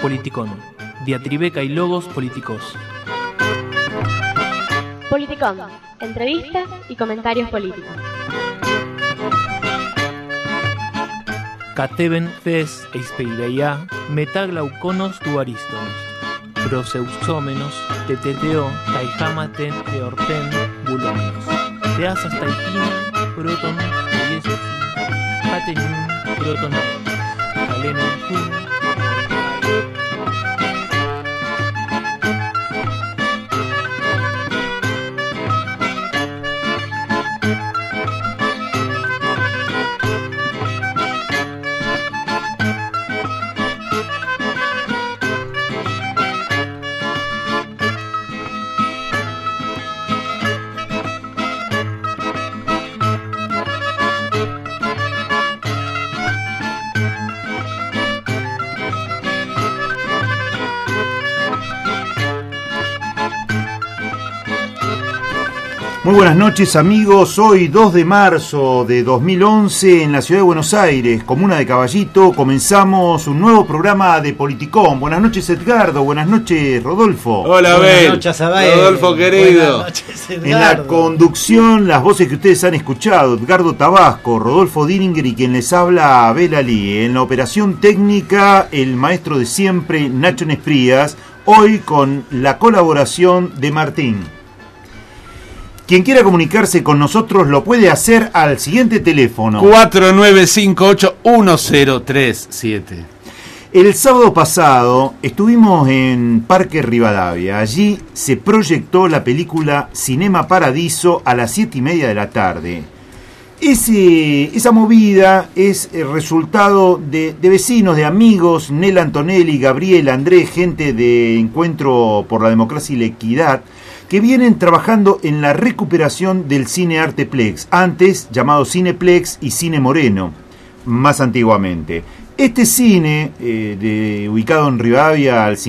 Politicón. Diatribeca y logos políticos. Politicón. Entrevistas y comentarios políticos. Cateben fes eispeireia metaglauconos tu ariston. Proseusómenos teteteo taijamaten eorten bulomenos. Teasas taitina proton yesus hatenun proton alenon kun. Muy buenas noches amigos, hoy 2 de marzo de 2011 en la ciudad de Buenos Aires, comuna de Caballito, comenzamos un nuevo programa de Politicón. Buenas noches Edgardo, buenas noches Rodolfo. Hola Abel, noches, Rodolfo querido. Noches, en la conducción las voces que ustedes han escuchado, Edgardo Tabasco, Rodolfo Dillinger y quien les habla Abel Ali. En la operación técnica el maestro de siempre Nacho Nesprías, hoy con la colaboración de Martín. Quien quiera comunicarse con nosotros lo puede hacer al siguiente teléfono 4958-1037. El sábado pasado estuvimos en Parque Rivadavia. Allí se proyectó la película Cinema Paradiso a las 7:30 de la tarde. Esa movida es el resultado de vecinos, de amigos, Nela Antonelli, Gabriel, Andrés, gente de Encuentro por la Democracia y la Equidad, que vienen trabajando en la recuperación del Cine Arteplex, antes llamado Cineplex y Cine Moreno, más antiguamente. Este cine, ubicado en Rivadavia al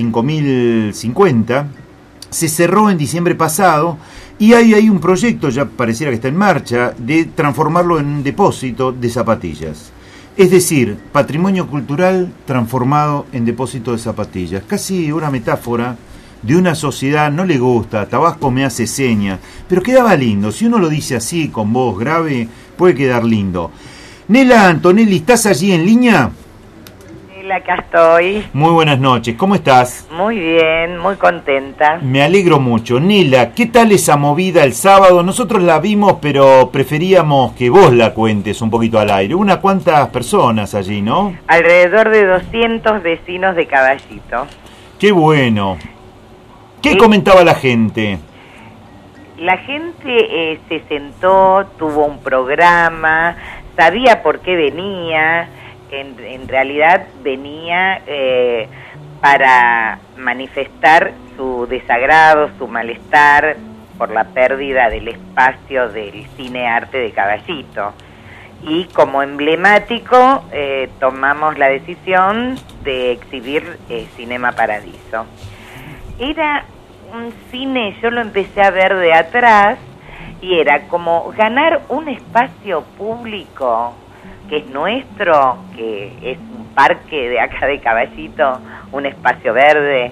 5050, se cerró en diciembre pasado y hay un proyecto, ya pareciera que está en marcha, de transformarlo en un depósito de zapatillas. Es decir, patrimonio cultural transformado en depósito de zapatillas. Casi una metáfora de una sociedad. No le gusta, Tabasco me hace seña, pero quedaba lindo. Si uno lo dice así, con voz grave, puede quedar lindo. Nela Antonelli, ¿estás allí en línea? Nela, acá estoy. Muy buenas noches, ¿cómo estás? Muy bien, muy contenta. Me alegro mucho. Nela, ¿qué tal esa movida el sábado? Nosotros la vimos, pero preferíamos que vos la cuentes un poquito al aire. ¿Unas cuantas personas allí, no? Alrededor de 200 vecinos de Caballito. ¡Qué bueno! ¿Qué comentaba la gente? La gente se sentó, tuvo un programa, sabía por qué venía. En realidad venía para manifestar su desagrado, su malestar por la pérdida del espacio del Cine Arte de Caballito. Y como emblemático tomamos la decisión de exhibir Cinema Paradiso. Era un cine, yo lo empecé a ver de atrás, y era como ganar un espacio público que es nuestro, que es un parque de acá de Caballito, un espacio verde,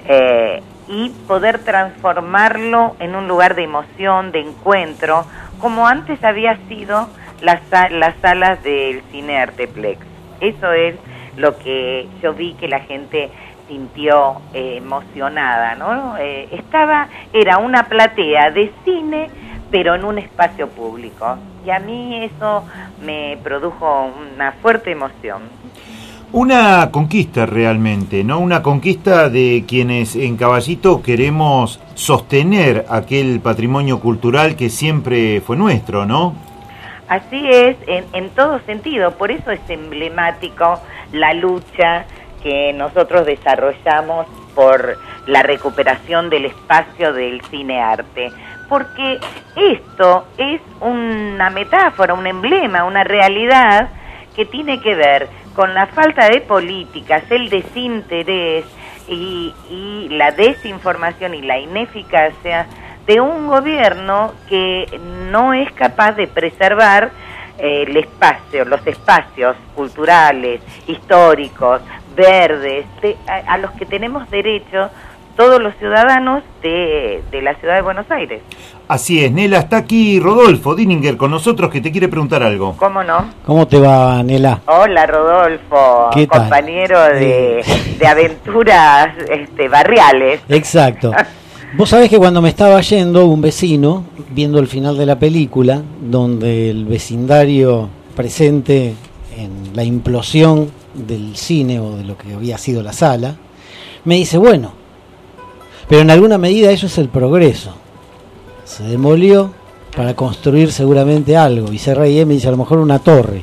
y poder transformarlo en un lugar de emoción, de encuentro, como antes había sido las salas del Cine Arteplex. Eso es lo que yo vi que la gente sintió emocionada, ¿no? Era una platea de cine, pero en un espacio público. Y a mí eso me produjo una fuerte emoción. Una conquista realmente, ¿no? Una conquista de quienes en Caballito queremos sostener aquel patrimonio cultural que siempre fue nuestro, ¿no? Así es, en todo sentido. Por eso es emblemático la lucha que nosotros desarrollamos por la recuperación del espacio del cine arte, porque esto es una metáfora, un emblema, una realidad que tiene que ver con la falta de políticas, el desinterés y la desinformación y la ineficacia de un gobierno que no es capaz de preservar los espacios culturales, históricos, verdes, a los que tenemos derecho todos los ciudadanos de la ciudad de Buenos Aires. Así es, Nela, está aquí Rodolfo Dininger con nosotros que te quiere preguntar algo. ¿Cómo no? ¿Cómo te va, Nela? Hola, Rodolfo, compañero de aventuras barriales. Exacto. Vos sabés que cuando me estaba yendo, un vecino, viendo el final de la película, donde el vecindario presente en la implosión del cine o de lo que había sido la sala, me dice, bueno, pero en alguna medida eso es el progreso. Se demolió para construir seguramente algo. Y se reía y me dice, a lo mejor una torre.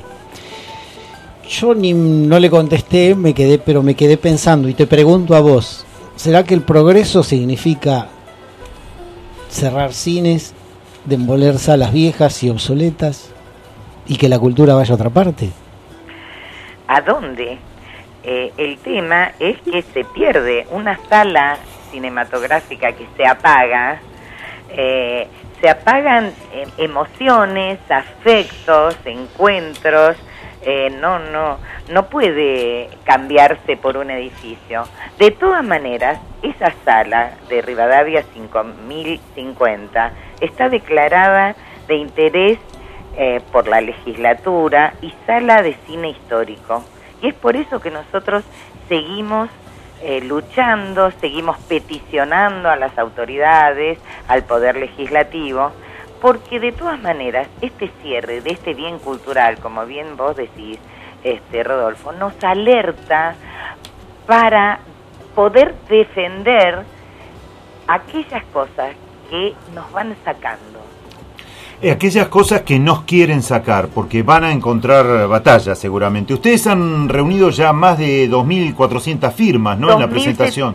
Yo no le contesté, me quedé pensando y te pregunto a vos, ¿será que el progreso significa cerrar cines, demoler salas viejas y obsoletas y que la cultura vaya a otra parte? ¿A dónde? El tema es que se pierde una sala cinematográfica que se apaga, se apagan emociones, afectos, encuentros, no puede cambiarse por un edificio. De todas maneras, esa sala de Rivadavia 5050 está declarada de interés por la legislatura y sala de cine histórico. Y es por eso que nosotros seguimos luchando, seguimos peticionando a las autoridades, al Poder Legislativo, porque de todas maneras este cierre de este bien cultural, como bien vos decís, Rodolfo, nos alerta para poder defender aquellas cosas que nos van sacando. Aquellas cosas que nos quieren sacar, porque van a encontrar batallas seguramente. Ustedes han reunido ya más de 2.400 firmas, ¿no? En la presentación.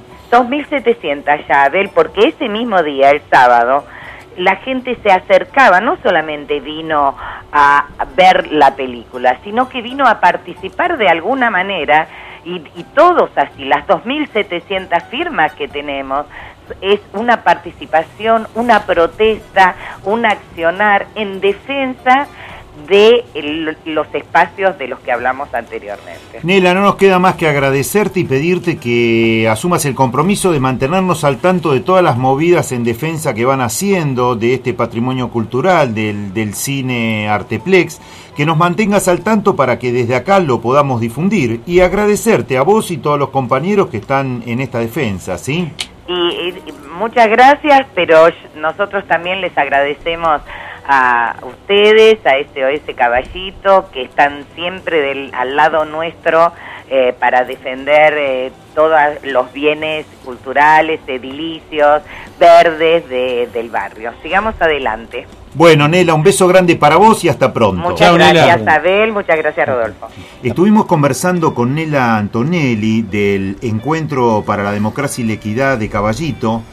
2.700 ya, Abel, porque ese mismo día, el sábado, la gente se acercaba, no solamente vino a ver la película, sino que vino a participar de alguna manera, y todos así, las 2.700 firmas que tenemos, es una participación, una protesta, un accionar en defensa de los espacios de los que hablamos anteriormente. Nela, no nos queda más que agradecerte y pedirte que asumas el compromiso de mantenernos al tanto de todas las movidas en defensa que van haciendo de este patrimonio cultural, del cine Arteplex, que nos mantengas al tanto para que desde acá lo podamos difundir, y agradecerte a vos y todos los compañeros que están en esta defensa, ¿sí? Y muchas gracias, pero nosotros también les agradecemos a ustedes, a SOS Caballito, que están siempre al lado nuestro para defender todos los bienes culturales, edilicios, verdes del barrio. Sigamos adelante. Bueno, Nela, un beso grande para vos y hasta pronto. Muchas gracias, Abel, muchas gracias, Rodolfo. Estuvimos conversando con Nela Antonelli del Encuentro para la Democracia y la Equidad de Caballito,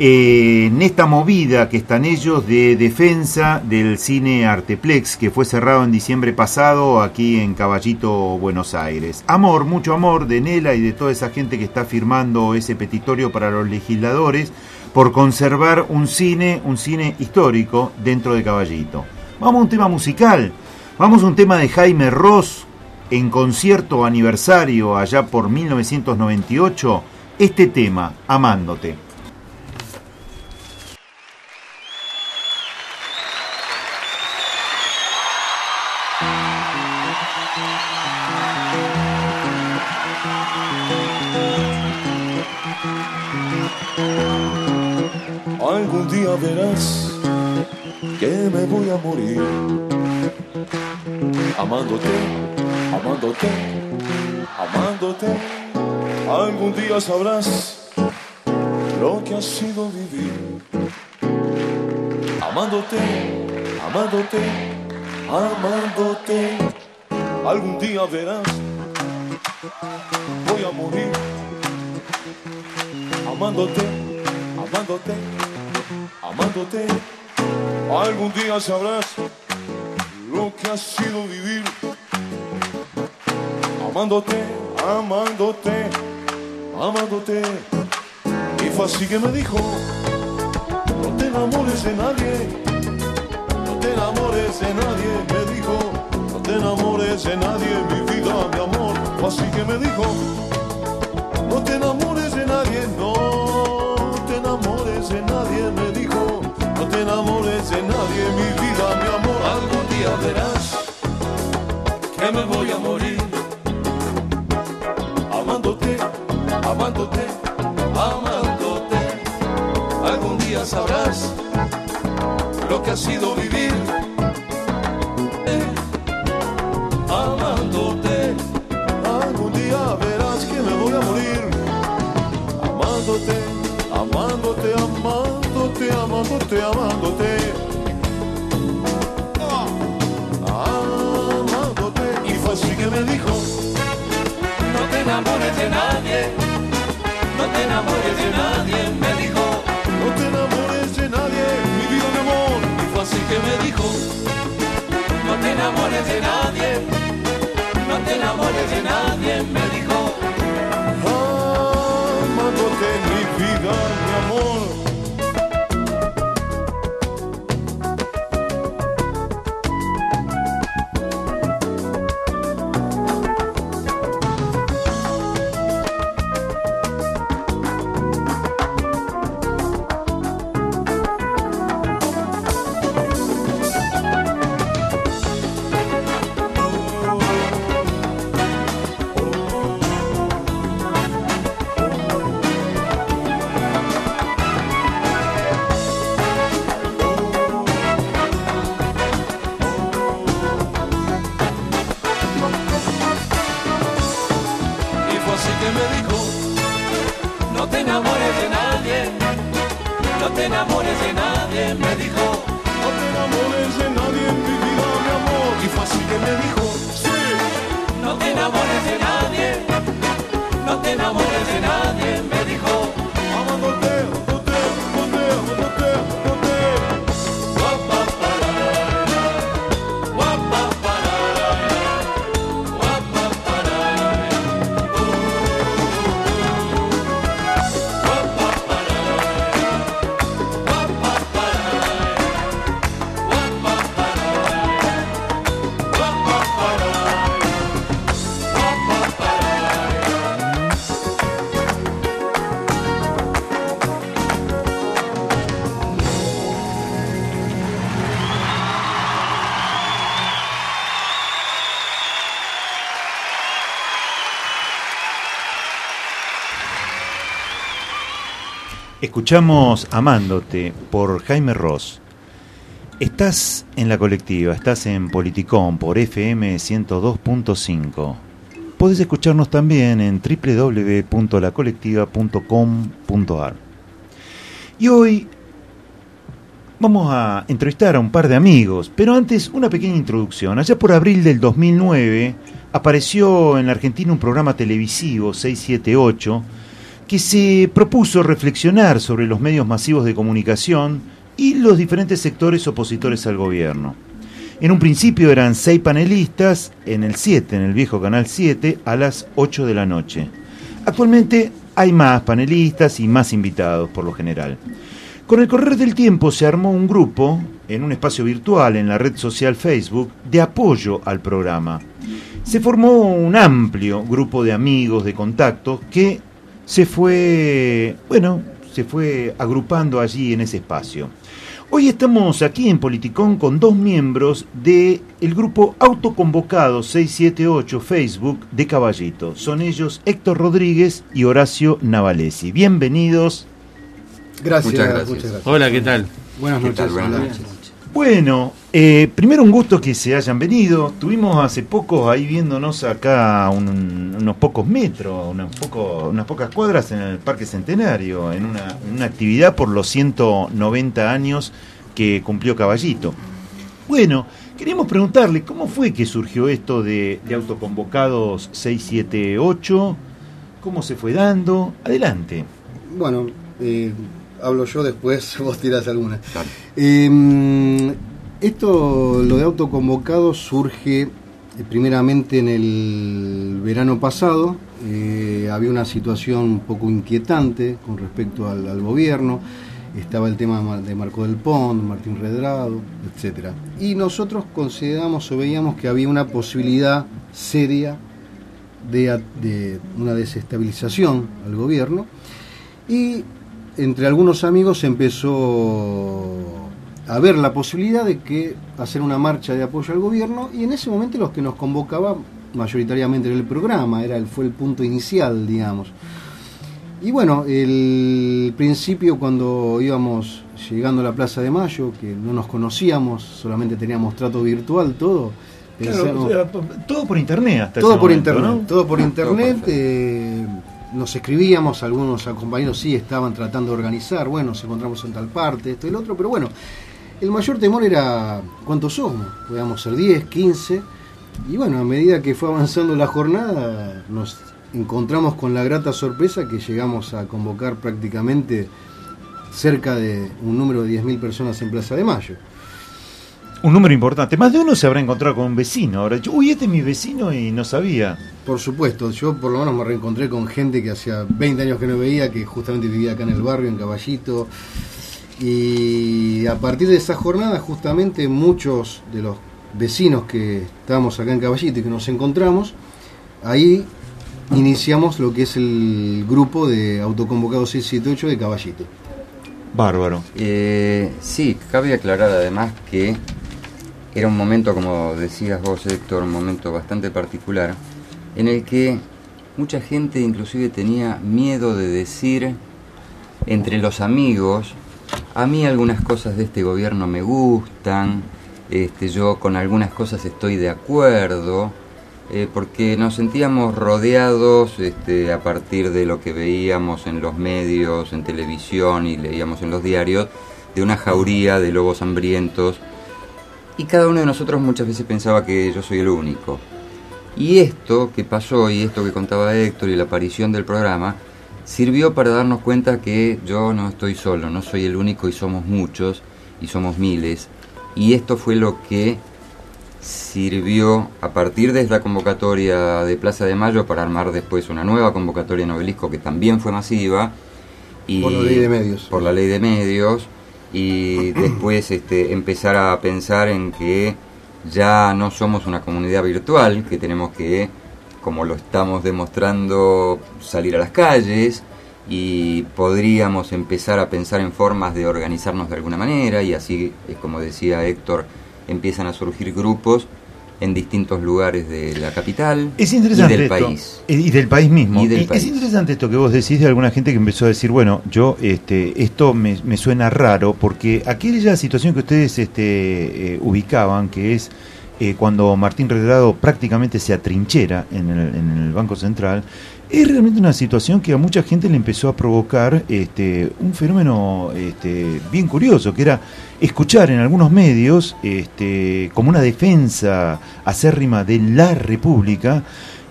en esta movida que están ellos de defensa del cine Arteplex, que fue cerrado en diciembre pasado aquí en Caballito, Buenos Aires. Amor, mucho amor de Nela y de toda esa gente que está firmando ese petitorio para los legisladores por conservar un cine histórico dentro de Caballito. Vamos a un tema musical, vamos a un tema de Jaime Ross en concierto aniversario allá por 1998, este tema, Amándote. Algún día verás que me voy a morir amándote, amándote, amándote. Algún día sabrás lo que ha sido vivir amándote, amándote, amándote. Algún día verás, voy a morir amándote, amándote, amándote. Algún día sabrás lo que ha sido vivir amándote, amándote, amándote. Y fue así que me dijo: no te enamores de nadie, no te enamores de nadie. Me dijo: te enamores de nadie, mi vida, mi amor. Así que me dijo, no te enamores de nadie, no te enamores de nadie, me dijo, no te enamores de nadie, mi vida, mi amor. Algún día verás que me voy a morir, amándote, amándote, amándote. Algún día sabrás lo que ha sido vivir, amándote. Algún día verás que me voy a morir, amándote, amándote, amándote, amándote, amándote, amándote. Y fue así que me dijo, no te enamores de nadie, no te enamores de nadie, me dijo, no te enamores de nadie, mi vida, mi amor. Y fue así que me dijo, no te enamores de nadie, no te enamores de nadie, me dijo, amándote, mi vida, mi amor. Escuchamos Amándote por Jaime Ross. Estás en la colectiva, estás en Politicón por FM 102.5. Podés escucharnos también en www.lacolectiva.com.ar. Y hoy vamos a entrevistar a un par de amigos, pero antes una pequeña introducción. Allá por abril del 2009 apareció en la Argentina un programa televisivo 678 que se propuso reflexionar sobre los medios masivos de comunicación y los diferentes sectores opositores al gobierno. En un principio eran 6 panelistas en el 7, en el viejo Canal 7, a las 8 de la noche. Actualmente hay más panelistas y más invitados por lo general. Con el correr del tiempo se armó un grupo en un espacio virtual en la red social Facebook de apoyo al programa. Se formó un amplio grupo de amigos, de contactos que se fue agrupando allí en ese espacio. Hoy estamos aquí en Politicón con 2 miembros del grupo autoconvocado 678 Facebook de Caballito. Son ellos Héctor Rodríguez y Horacio Navalesi. Bienvenidos. Gracias. Muchas gracias. Hola, ¿qué tal? Buenas noches. Buenas noches. Bueno, primero un gusto que se hayan venido. Tuvimos hace poco ahí viéndonos acá unos pocos metros, unas pocas cuadras en el Parque Centenario, en una actividad por los 190 años que cumplió Caballito. Bueno, queríamos preguntarle cómo fue que surgió esto de autoconvocados 678, cómo se fue dando. Adelante. Bueno, hablo yo, después vos tirás alguna. Esto, lo de autoconvocados, surge primeramente en el verano pasado. Había una situación un poco inquietante con respecto al gobierno. estaba el tema de Marco del Pont, Martín Redrado, etcétera. Y nosotros consideramos o veíamos que había una posibilidad seria de una desestabilización al gobierno, y entre algunos amigos se empezó a ver la posibilidad de que hacer una marcha de apoyo al gobierno, y en ese momento los que nos convocaban mayoritariamente en el programa, fue el punto inicial, digamos. Y bueno, el principio, cuando íbamos llegando a la Plaza de Mayo, que no nos conocíamos, solamente teníamos trato virtual, todo. Claro, todo por internet hasta todo ese por momento, internet, ¿no? todo por internet. Nos escribíamos, algunos compañeros sí estaban tratando de organizar, bueno, nos encontramos en tal parte, esto y el otro, pero bueno, el mayor temor era cuántos somos, podíamos ser 10, 15, y bueno, a medida que fue avanzando la jornada, nos encontramos con la grata sorpresa que llegamos a convocar prácticamente cerca de un número de 10.000 personas en Plaza de Mayo. Un número importante. Más de uno se habrá encontrado con un vecino. Ahora, uy, este es mi vecino y no sabía. Por supuesto, yo por lo menos me reencontré con gente que hacía 20 años que no veía, que justamente vivía acá en el barrio, en Caballito. Y a partir de esa jornada, justamente muchos de los vecinos que estábamos acá en Caballito y que nos encontramos, ahí iniciamos lo que es el grupo de autoconvocados 678 de Caballito. Bárbaro. Sí, cabe aclarar además que era un momento, como decías vos, Héctor, un momento bastante particular, en el que mucha gente inclusive tenía miedo de decir entre los amigos: a mí algunas cosas de este gobierno me gustan, yo con algunas cosas estoy de acuerdo, porque nos sentíamos rodeados a partir de lo que veíamos en los medios, en televisión y leíamos en los diarios, de una jauría de lobos hambrientos, y cada uno de nosotros muchas veces pensaba que yo soy el único. Y esto que pasó, y esto que contaba Héctor, y la aparición del programa, sirvió para darnos cuenta que yo no estoy solo, no soy el único, y somos muchos, y somos miles. Y esto fue lo que sirvió a partir de esta convocatoria de Plaza de Mayo para armar después una nueva convocatoria en Obelisco, que también fue masiva, y por la ley de medios. Por la ley de medios, y después empezar a pensar en que ya no somos una comunidad virtual, que tenemos que, como lo estamos demostrando, salir a las calles, y podríamos empezar a pensar en formas de organizarnos de alguna manera, y así, como decía Héctor, empiezan a surgir grupos en distintos lugares de la capital y del país. Y del país mismo. Del país. Es interesante esto que vos decís de alguna gente que empezó a decir, bueno, yo esto me suena raro, porque aquella situación que ustedes ubicaban, que es cuando Martín Redrado prácticamente se atrinchera en el Banco Central, es realmente una situación que a mucha gente le empezó a provocar un fenómeno bien curioso, que era escuchar en algunos medios como una defensa acérrima de la República,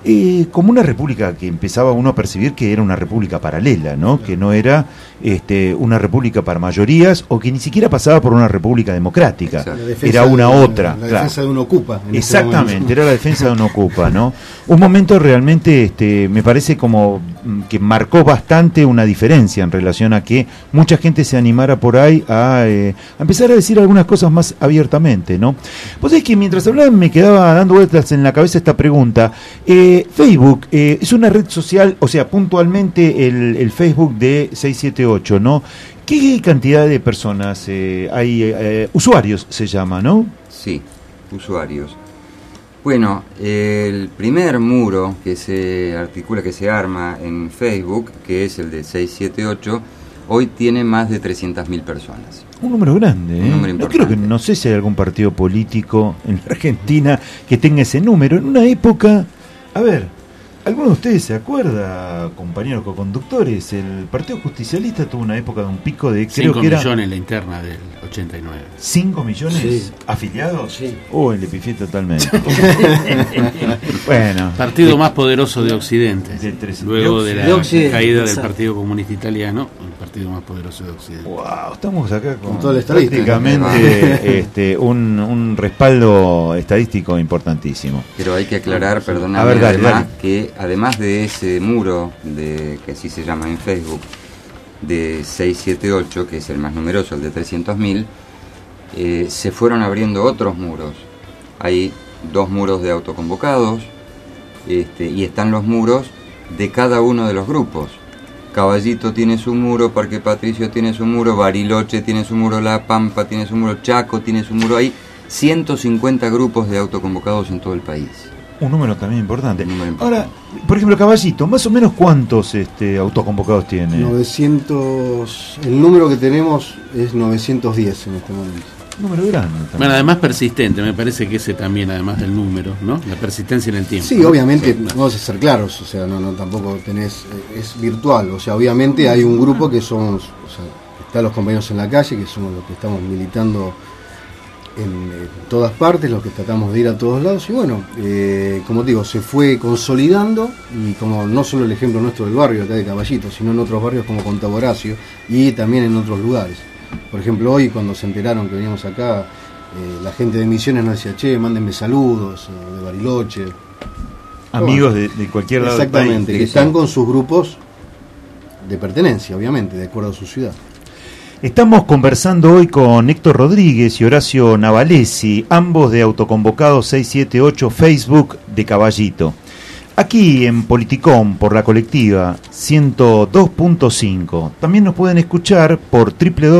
como una república que empezaba uno a percibir que era una república paralela, ¿no? Que no era una república para mayorías, o que ni siquiera pasaba por una república democrática, era una otra. La defensa de un ocupa. Exactamente, era la defensa de un ocupa, ¿no? Un momento realmente me parece como que marcó bastante una diferencia en relación a que mucha gente se animara por ahí a empezar a decir algunas cosas más abiertamente, ¿no? Vos sabés que mientras hablaba me quedaba dando vueltas en la cabeza esta pregunta. Facebook es una red social, o sea, puntualmente el Facebook de 678, ¿no? ¿Qué cantidad de personas hay? Usuarios se llama, ¿no? Sí, usuarios. Bueno, el primer muro que se articula, que se arma en Facebook, que es el de 678, hoy tiene más de 300.000 personas. Un número grande, ¿eh? Un número importante. No sé si hay algún partido político en Argentina que tenga ese número. En una época, a ver, ¿alguno de ustedes se acuerda, compañeros coconductores? El Partido Justicialista tuvo una época de un pico de, creo que era 5 millones en la interna del 89. ¿5 millones sí. afiliados? Sí. Le pifié totalmente. Bueno. Partido más poderoso de Occidente. Luego de la caída del Exacto. Partido Comunista Italiano, el partido más poderoso de Occidente. Wow, estamos acá con toda la estadística. Prácticamente un respaldo estadístico importantísimo. Pero hay que aclarar, perdóname, A ver, dale, además, dale. que además de ese muro, que así se llama en Facebook, de 678, que es el más numeroso, el de 300.000, se fueron abriendo otros muros. Hay 2 muros de autoconvocados, y están los muros de cada uno de los grupos. Caballito tiene su muro, Parque Patricio tiene su muro, Bariloche tiene su muro, La Pampa tiene su muro, Chaco tiene su muro. Hay 150 grupos de autoconvocados en todo el país. Un número también importante. Ahora, por ejemplo, Caballito, más o menos ¿cuántos autoconvocados tiene? 900, el número que tenemos es 910 en este momento. Número grande también. Bueno, además persistente, me parece que ese también, además del número, ¿no? La persistencia en el tiempo. Sí, ¿no? obviamente, vamos a ser claros, o sea, no tampoco tenés, es virtual, o sea, obviamente hay un grupo que somos, o sea, están los compañeros en la calle, que somos los que estamos militando en todas partes, los que tratamos de ir a todos lados, y bueno, como digo, se fue consolidando, y como no solo el ejemplo nuestro del barrio acá de Caballito, sino en otros barrios como Contaboracio, y también en otros lugares. Por ejemplo, hoy cuando se enteraron que veníamos acá, la gente de Misiones nos decía, che, mándenme saludos, de Bariloche. Amigos de cualquier lado del país. Exactamente, que están con sus grupos de pertenencia, obviamente, de acuerdo a su ciudad. Estamos conversando hoy con Héctor Rodríguez y Horacio Navalesi, ambos de Autoconvocados 678 Facebook de Caballito. Aquí en Politicón, por la colectiva 102.5. También nos pueden escuchar por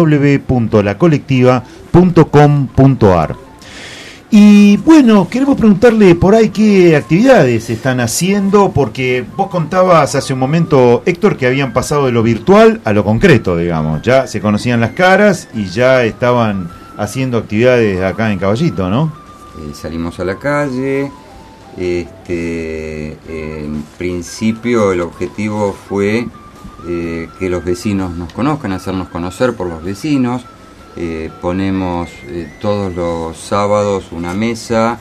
www.lacolectiva.com.ar. Y bueno, queremos preguntarle por ahí qué actividades están haciendo, porque vos contabas hace un momento, Héctor, que habían pasado de lo virtual a lo concreto, digamos. Ya se conocían las caras y ya estaban haciendo actividades acá en Caballito, ¿no? Salimos a la calle. En principio el objetivo fue que los vecinos nos conozcan, hacernos conocer por los vecinos. Ponemos todos los sábados una mesa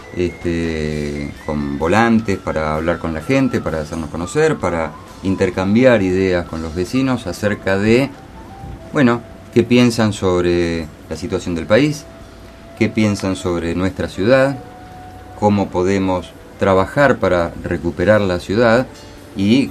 con volantes para hablar con la gente, para hacernos conocer, para intercambiar ideas con los vecinos acerca de, bueno, qué piensan sobre la situación del país, qué piensan sobre nuestra ciudad, cómo podemos trabajar para recuperar la ciudad y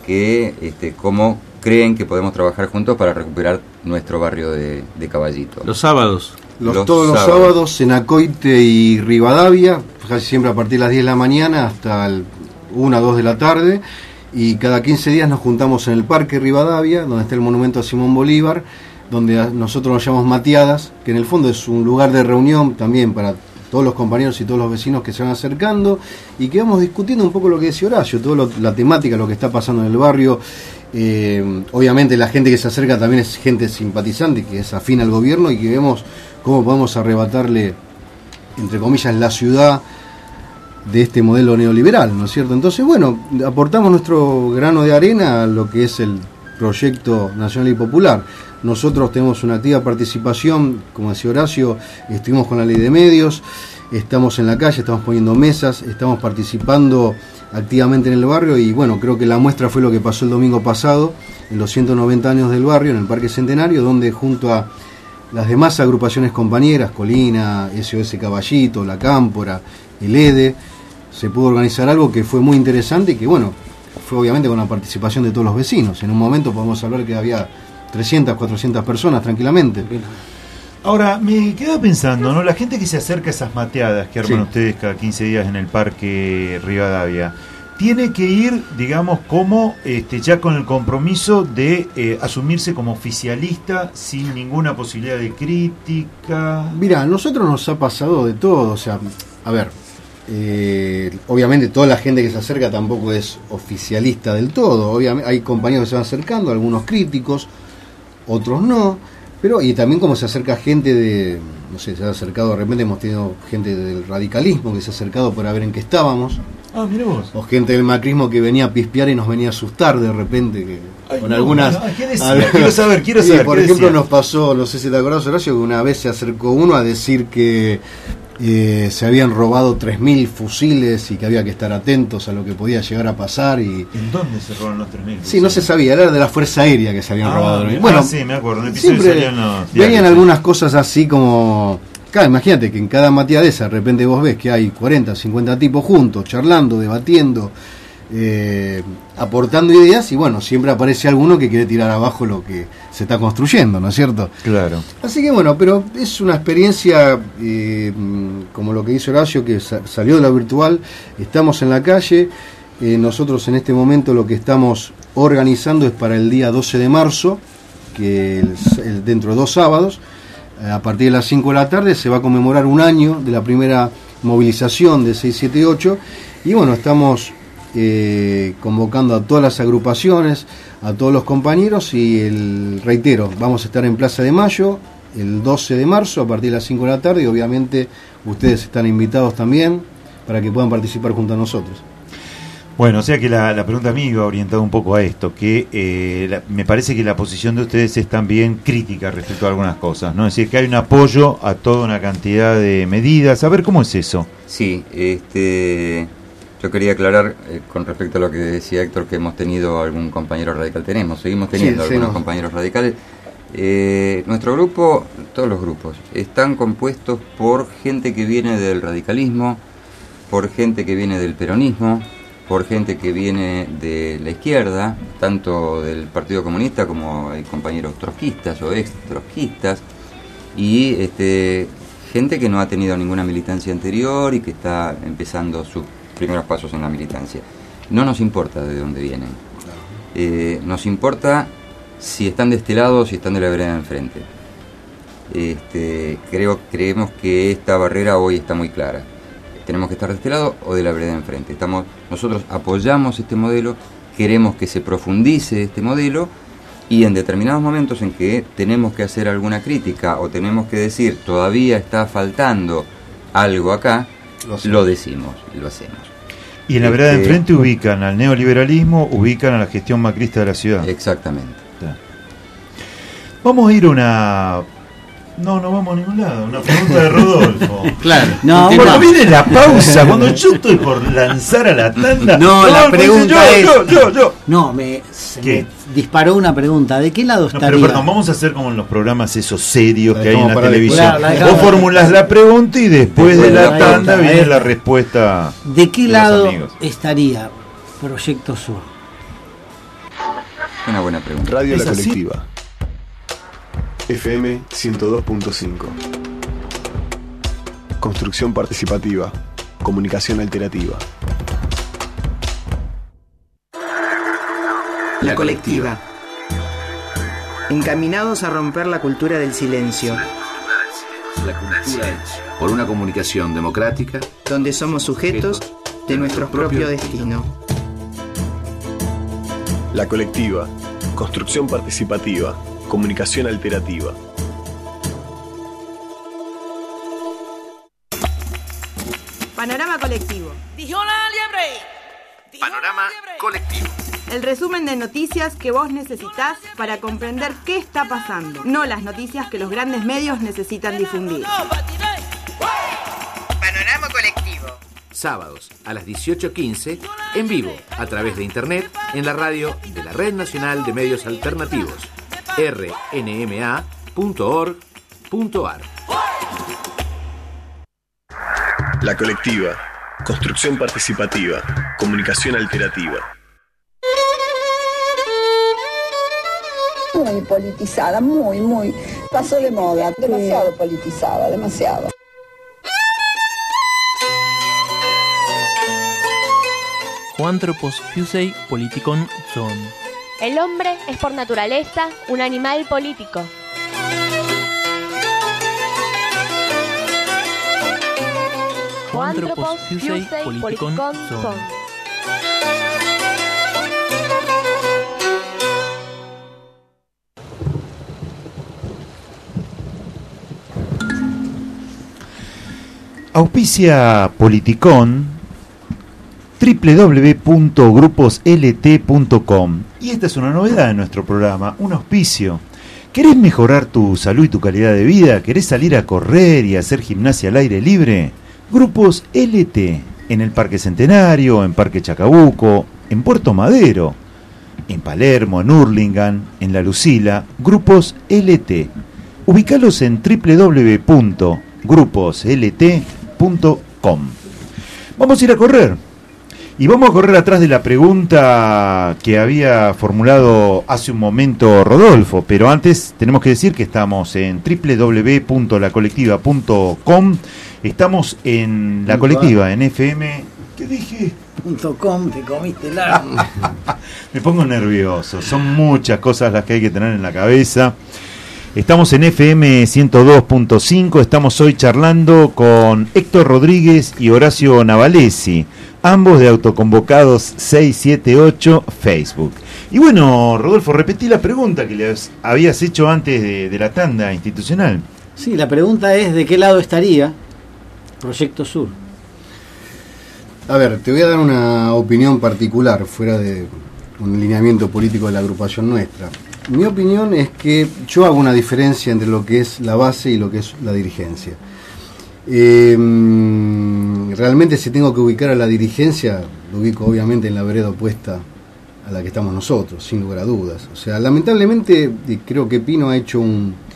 cómo creen que podemos trabajar juntos para recuperar nuestro barrio de Caballito. Los sábados. Todos los sábados en Acoite y Rivadavia, casi siempre a partir de las 10 de la mañana hasta 1 o 2 de la tarde, y cada 15 días nos juntamos en el Parque Rivadavia, donde está el monumento a Simón Bolívar, donde nosotros nos llamamos Mateadas, que en el fondo es un lugar de reunión también para todos los compañeros y todos los vecinos que se van acercando, y que vamos discutiendo un poco lo que decía Horacio, toda la temática, lo que está pasando en el barrio. Obviamente la gente que se acerca también es gente simpatizante, que es afín al gobierno, y que vemos cómo podemos arrebatarle, entre comillas, la ciudad de este modelo neoliberal, ¿no es cierto? Entonces, bueno, aportamos nuestro grano de arena a lo que es el proyecto nacional y popular. Nosotros tenemos una activa participación, como decía Horacio, estuvimos con la ley de medios, estamos en la calle, estamos poniendo mesas, estamos participando activamente en el barrio, y bueno, creo que la muestra fue lo que pasó el domingo pasado, en los 190 años del barrio, en el Parque Centenario, donde junto a las demás agrupaciones compañeras, Colina, SOS Caballito, La Cámpora, el EDE, se pudo organizar algo que fue muy interesante y que, bueno, fue obviamente con la participación de todos los vecinos. En un momento podemos hablar que había 300, 400 personas tranquilamente. Ahora, me quedaba pensando, ¿no? La gente que se acerca a esas mateadas que arman ustedes cada 15 días en el Parque Rivadavia, tiene que ir, digamos, como ya con el compromiso de asumirse como oficialista sin ninguna posibilidad de crítica. Mira, a nosotros nos ha pasado de todo, o sea, a ver, obviamente toda la gente que se acerca tampoco es oficialista del todo, obviamente hay compañeros que se van acercando, algunos críticos, otros no, pero y también como se acerca gente de, no sé, se ha acercado, de repente hemos tenido gente del radicalismo que se ha acercado para ver en qué estábamos. Ah, mira vos. O gente del macrismo que venía a pispear y nos venía a asustar de repente, que con algunas... ¿Qué decía? Quiero saber. Por ejemplo, nos pasó, no sé si te acordás, Horacio, que una vez se acercó uno a decir que se habían robado 3.000 fusiles y que había que estar atentos a lo que podía llegar a pasar. Y ¿en dónde se robaron los 3.000 fusiles? Sí, no se sabía, era de la Fuerza Aérea que se habían robado. Bueno, sí, me acuerdo. Siempre venían algunas cosas así como... Claro, imagínate que en cada mateada de esa de repente vos ves que hay 40, 50 tipos juntos, charlando, debatiendo, aportando ideas, y bueno, siempre aparece alguno que quiere tirar abajo lo que se está construyendo, ¿no es cierto? Claro. Así que bueno, pero es una experiencia como lo que hizo Horacio, que salió de la virtual. Estamos en la calle. Nosotros en este momento lo que estamos organizando es para el día 12 de marzo, que dentro de 2 sábados, a partir de las 5 de la tarde, se va a conmemorar un año de la primera movilización de 678, y bueno, estamos convocando a todas las agrupaciones, a todos los compañeros, y reitero, vamos a estar en Plaza de Mayo el 12 de marzo a partir de las 5 de la tarde, y obviamente ustedes están invitados también para que puedan participar junto a nosotros. Bueno, o sea que la pregunta a mí iba orientada un poco a esto, que me parece que la posición de ustedes es también crítica respecto a algunas cosas, ¿no? Es decir, que hay un apoyo a toda una cantidad de medidas. A ver, ¿cómo es eso? Sí, yo quería aclarar con respecto a lo que decía Héctor, que hemos tenido algún compañero radical. Seguimos teniendo algunos compañeros radicales. Nuestro grupo, todos los grupos, están compuestos por gente que viene del radicalismo, por gente que viene del peronismo, por gente que viene de la izquierda, tanto del Partido Comunista como hay compañeros trotskistas o ex-trotskistas, y gente que no ha tenido ninguna militancia anterior y que está empezando sus primeros pasos en la militancia. No nos importa de dónde vienen, nos importa si están de este lado o si están de la vereda de enfrente. Creemos que esta barrera hoy está muy clara. Tenemos que estar de este lado o de la vereda de enfrente. Nosotros apoyamos este modelo, queremos que se profundice este modelo, y en determinados momentos en que tenemos que hacer alguna crítica o tenemos que decir todavía está faltando algo acá, lo decimos y lo hacemos. Y en la vereda de enfrente ubican al neoliberalismo, ubican a la gestión macrista de la ciudad. Exactamente. Claro. Vamos a ir a una... No vamos a ningún lado. Una pregunta de Rodolfo. Claro. Cuando viene la pausa, cuando yo estoy por lanzar a la tanda. La pregunta yo. Me disparó una pregunta. ¿De qué lado estaría? Pero perdón, vamos a hacer como en los programas esos serios que hay en la para televisión. Vos formulás la pregunta y después de la tanda viene la respuesta. ¿De qué lado estaría Proyecto Sur? Una buena pregunta. Radio La Colectiva. FM 102.5. Construcción participativa. Comunicación alternativa. La Colectiva. Encaminados a romper la cultura del silencio. La cultura por una comunicación democrática, donde somos sujetos de nuestro propio destino. La Colectiva. Construcción participativa. Comunicación alternativa. Panorama colectivo. Panorama colectivo. El resumen de noticias que vos necesitas para comprender qué está pasando, no las noticias que los grandes medios necesitan difundir. Panorama colectivo. Sábados a las 18:15 en vivo a través de internet en la radio de la Red Nacional de Medios Alternativos, rnma.org.ar. La Colectiva. Construcción participativa. Comunicación alternativa. Muy politizada, muy. Pasó de moda, demasiado politizada, demasiado. Quanthropos fusei politikon son. El hombre es por naturaleza un animal político. Quanthropos fusei politikon son. Auspicia Politicón, www.gruposlt.com. Y esta es una novedad en nuestro programa, un auspicio. ¿Querés mejorar tu salud y tu calidad de vida? ¿Querés salir a correr y hacer gimnasia al aire libre? Grupos LT, en el Parque Centenario, en Parque Chacabuco, en Puerto Madero, en Palermo, en Hurlingham, en La Lucila. Grupos LT. Ubicalos en www.gruposlt.com. Vamos a ir a correr. Y vamos a correr atrás de la pregunta que había formulado hace un momento Rodolfo, pero antes tenemos que decir que estamos en www.lacolectiva.com, estamos en La Colectiva, en FM... ¿Qué dije? .com, te comiste la... Me pongo nervioso, son muchas cosas las que hay que tener en la cabeza. Estamos en FM 102.5, estamos hoy charlando con Héctor Rodríguez y Horacio Navalesi, ambos de Autoconvocados 678 Facebook. Y bueno, Rodolfo, repetí la pregunta que le habías hecho antes de la tanda institucional. Sí, la pregunta es ¿de qué lado estaría Proyecto Sur? A ver, te voy a dar una opinión particular, fuera de un lineamiento político de la agrupación nuestra. Mi opinión es que yo hago una diferencia entre lo que es la base y lo que es la dirigencia. Realmente, si tengo que ubicar a la dirigencia, lo ubico obviamente en la vereda opuesta a la que estamos nosotros, sin lugar a dudas. O sea, lamentablemente creo que Pino ha hecho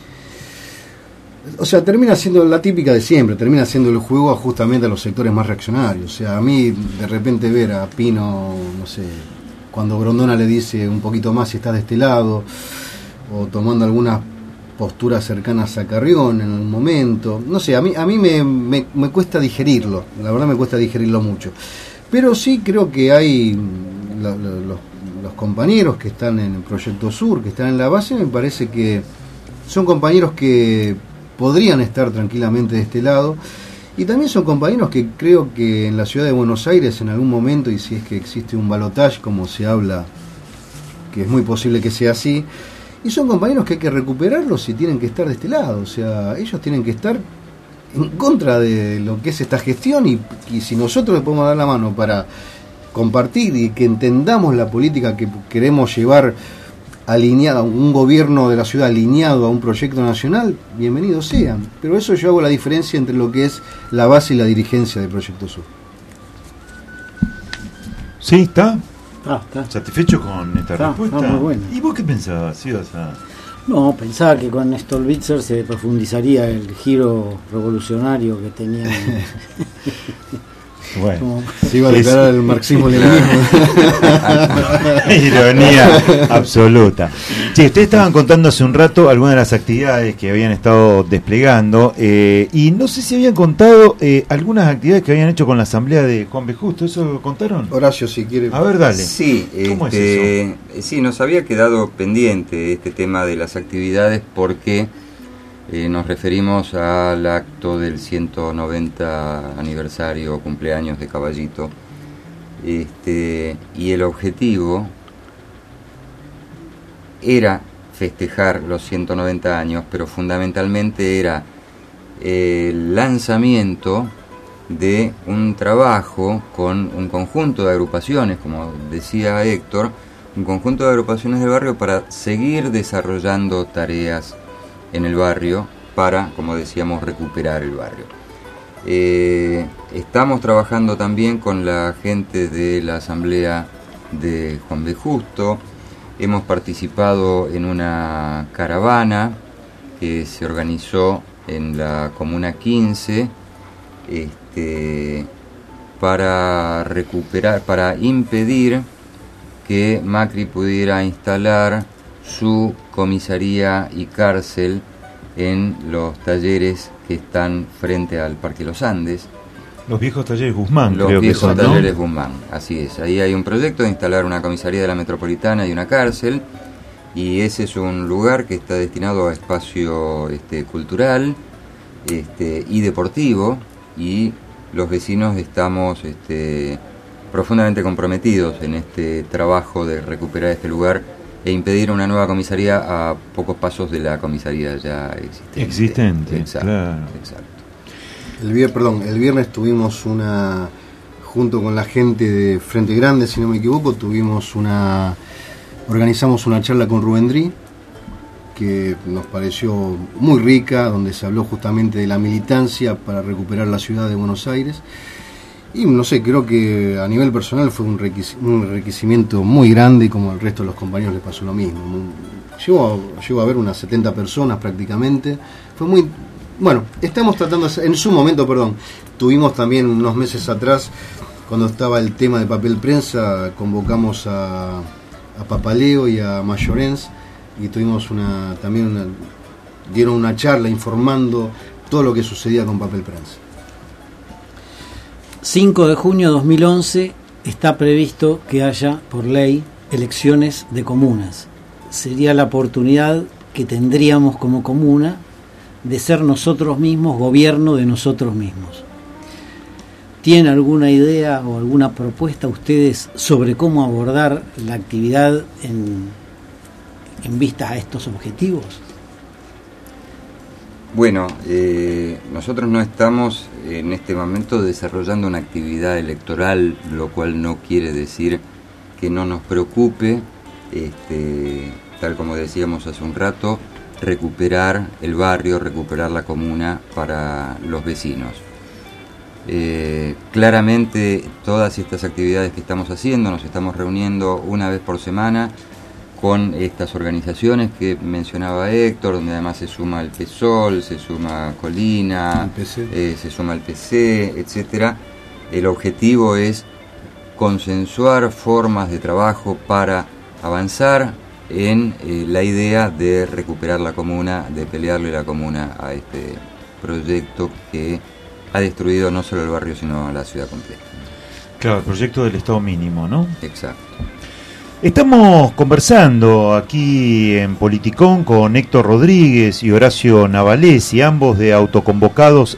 termina siendo la típica de siempre, termina siendo el juego justamente a los sectores más reaccionarios. O sea, a mí de repente ver a Pino, no sé, cuando Grondona le dice un poquito más si estás de este lado, o tomando algunas posturas cercanas a Carrión en un momento, no sé, a mí me cuesta digerirlo, la verdad me cuesta digerirlo mucho, pero sí creo que hay los compañeros que están en el Proyecto Sur, que están en la base, me parece que son compañeros que podrían estar tranquilamente de este lado, y también son compañeros que creo que en la ciudad de Buenos Aires en algún momento, y si es que existe un balotaje como se habla, que es muy posible que sea así, y son compañeros que hay que recuperarlos y tienen que estar de este lado. O sea, ellos tienen que estar en contra de lo que es esta gestión, y si nosotros le podemos dar la mano para compartir y que entendamos la política que queremos llevar alineada, un gobierno de la ciudad alineado a un proyecto nacional, bienvenidos sean. Pero eso yo hago la diferencia entre lo que es la base y la dirigencia del Proyecto Sur. ¿Sí? ¿Está? Está. ¿Satisfecho con esta respuesta? Está muy bueno. ¿Y vos qué pensabas? ¿Ibas a...? No, pensaba que con Stolbizer se profundizaría el giro revolucionario que tenían. Bueno, se iba a declarar el marxismo-leninismo. Ironía absoluta. Sí, ustedes estaban contando hace un rato algunas de las actividades que habían estado desplegando, y no sé si habían contado algunas actividades que habían hecho con la asamblea de Juan B. Justo. ¿Eso lo contaron? Horacio, si quiere. A ver, dale. Sí, ¿Cómo es eso? Sí, nos había quedado pendiente este tema de las actividades porque nos referimos al acto del 190 aniversario o cumpleaños de Caballito, y el objetivo era festejar los 190 años, pero fundamentalmente era el lanzamiento de un trabajo con un conjunto de agrupaciones, como decía Héctor, un conjunto de agrupaciones del barrio para seguir desarrollando tareas en el barrio para, como decíamos, recuperar el barrio. Estamos trabajando también con la gente de la asamblea de Juan B. Justo. Hemos participado en una caravana que se organizó en la Comuna 15 para recuperar, para impedir que Macri pudiera instalar su comisaría y cárcel en los talleres que están frente al Parque Los Andes. Los viejos talleres Guzmán, los creo viejos que son, talleres ¿no? Guzmán, así es. Ahí hay un proyecto de instalar una comisaría de la Metropolitana y una cárcel, y ese es un lugar que está destinado a espacio cultural y deportivo, y los vecinos estamos profundamente comprometidos en este trabajo de recuperar este lugar e impedir una nueva comisaría a pocos pasos de la comisaría ya existente. Exacto, claro. Exacto. El viernes tuvimos junto con la gente de Frente Grande, si no me equivoco, organizamos una charla con Rubén Dri, que nos pareció muy rica, donde se habló justamente de la militancia para recuperar la ciudad de Buenos Aires. Y no sé, creo que a nivel personal fue un enriquecimiento muy grande, y como al resto de los compañeros les pasó lo mismo. Llegó a haber unas 70 personas prácticamente. Fue muy... Bueno, estamos tratando, en su momento, tuvimos también unos meses atrás cuando estaba el tema de papel prensa, convocamos a Papaleo y a Mayorens y tuvimos dieron una charla informando todo lo que sucedía con papel prensa. 5 de junio de 2011 está previsto que haya, por ley, elecciones de comunas. Sería la oportunidad que tendríamos como comuna de ser nosotros mismos, gobierno de nosotros mismos. ¿Tienen alguna idea o alguna propuesta ustedes sobre cómo abordar la actividad en vista a estos objetivos? Bueno, nosotros no estamos en este momento desarrollando una actividad electoral, lo cual no quiere decir que no nos preocupe, tal como decíamos hace un rato, recuperar el barrio, recuperar la comuna para los vecinos. Claramente todas estas actividades que estamos haciendo, nos estamos reuniendo una vez por semana con estas organizaciones que mencionaba Héctor, donde además se suma el PSOL, se suma Colina, se suma el PC, etcétera. El objetivo es consensuar formas de trabajo para avanzar en la idea de recuperar la comuna, de pelearle la comuna a este proyecto que ha destruido no solo el barrio, sino la ciudad completa. Claro, el proyecto del Estado mínimo, ¿no? Exacto. Estamos conversando aquí en Politicón con Héctor Rodríguez y Horacio Navalesi, ambos de Autoconvocados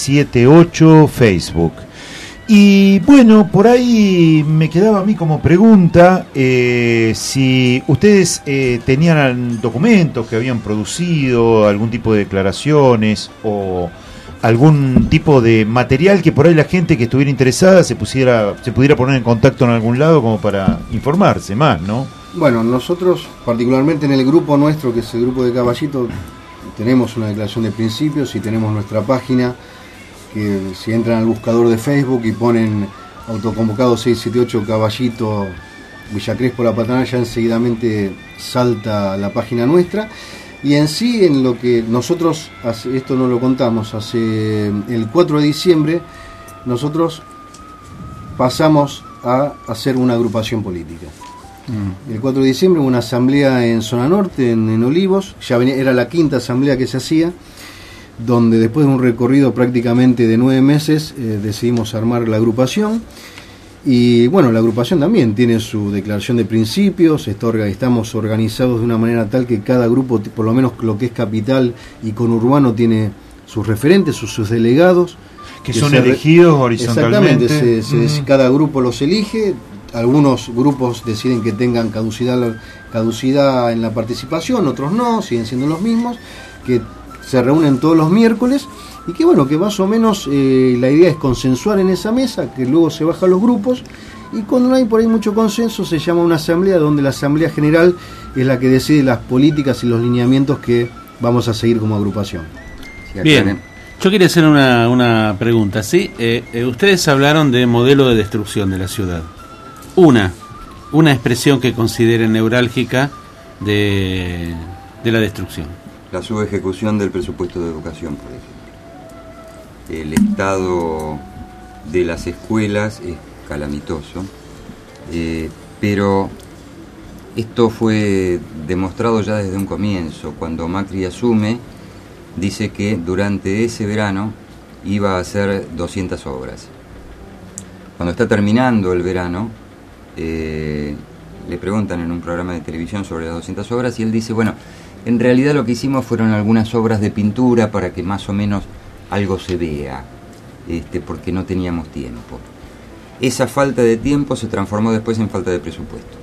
678 Facebook. Y bueno, por ahí me quedaba a mí como pregunta si ustedes tenían documentos que habían producido, algún tipo de declaraciones o algún tipo de material que por ahí la gente que estuviera interesada se pudiera poner en contacto en algún lado como para informarse más, ¿no? Bueno, nosotros particularmente en el grupo nuestro, que es el grupo de Caballito, tenemos una declaración de principios y tenemos nuestra página, que si entran al buscador de Facebook y ponen Autoconvocado 678 Caballito Villa Crespo La Patana, ya enseguidamente salta la página nuestra. Y en sí, en lo que nosotros, esto no lo contamos, hace el 4 de diciembre, nosotros pasamos a hacer una agrupación política. El 4 de diciembre hubo una asamblea en Zona Norte, en Olivos, era la quinta asamblea que se hacía, donde después de un recorrido prácticamente de 9 meses decidimos armar la agrupación. Y bueno, la agrupación también tiene su declaración de principios, estamos organizados de una manera tal que cada grupo, por lo menos lo que es capital y conurbano, tiene sus referentes, sus delegados. Que son elegidos horizontalmente. Exactamente, cada grupo los elige, algunos grupos deciden que tengan caducidad en la participación, otros no, siguen siendo los mismos, que se reúnen todos los miércoles. Y que bueno, que más o menos la idea es consensuar en esa mesa, que luego se bajan los grupos, y cuando no hay por ahí mucho consenso se llama una asamblea, donde la asamblea general es la que decide las políticas y los lineamientos que vamos a seguir como agrupación. Bien, yo quería hacer una pregunta, ¿sí? Ustedes hablaron de modelo de destrucción de la ciudad. Una expresión que consideren neurálgica de la destrucción. La subejecución del presupuesto de educación, por ejemplo. El estado de las escuelas es calamitoso, pero esto fue demostrado ya desde un comienzo. Cuando Macri asume, dice que durante ese verano iba a hacer 200 obras. Cuando está terminando el verano, le preguntan en un programa de televisión sobre las 200 obras y él dice, bueno, en realidad lo que hicimos fueron algunas obras de pintura para que más o menos algo se vea, porque no teníamos tiempo. Esa falta de tiempo se transformó después en falta de presupuesto.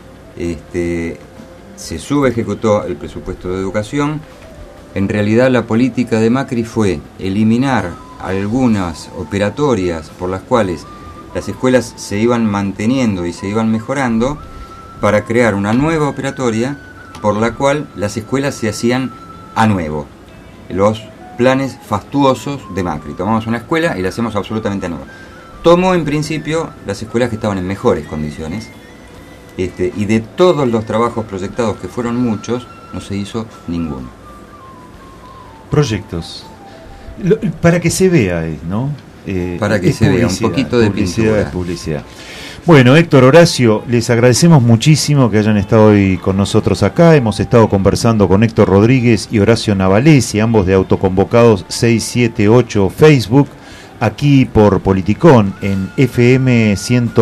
Se subejecutó el presupuesto de educación. En realidad la política de Macri fue eliminar algunas operatorias por las cuales las escuelas se iban manteniendo y se iban mejorando, para crear una nueva operatoria por la cual las escuelas se hacían a nuevo. Los planes fastuosos de Macri. Tomamos una escuela y la hacemos absolutamente a nuevo. Tomó en principio las escuelas que estaban en mejores condiciones, y de todos los trabajos proyectados, que fueron muchos, no se hizo ninguno. Proyectos. Para que se vea, ¿no? para que se vea un poquito de pintura. Publicidad. Bueno, Héctor, Horacio, les agradecemos muchísimo que hayan estado hoy con nosotros acá. Hemos estado conversando con Héctor Rodríguez y Horacio Navalesi, ambos de Autoconvocados 678 Facebook, aquí por Politicón en FM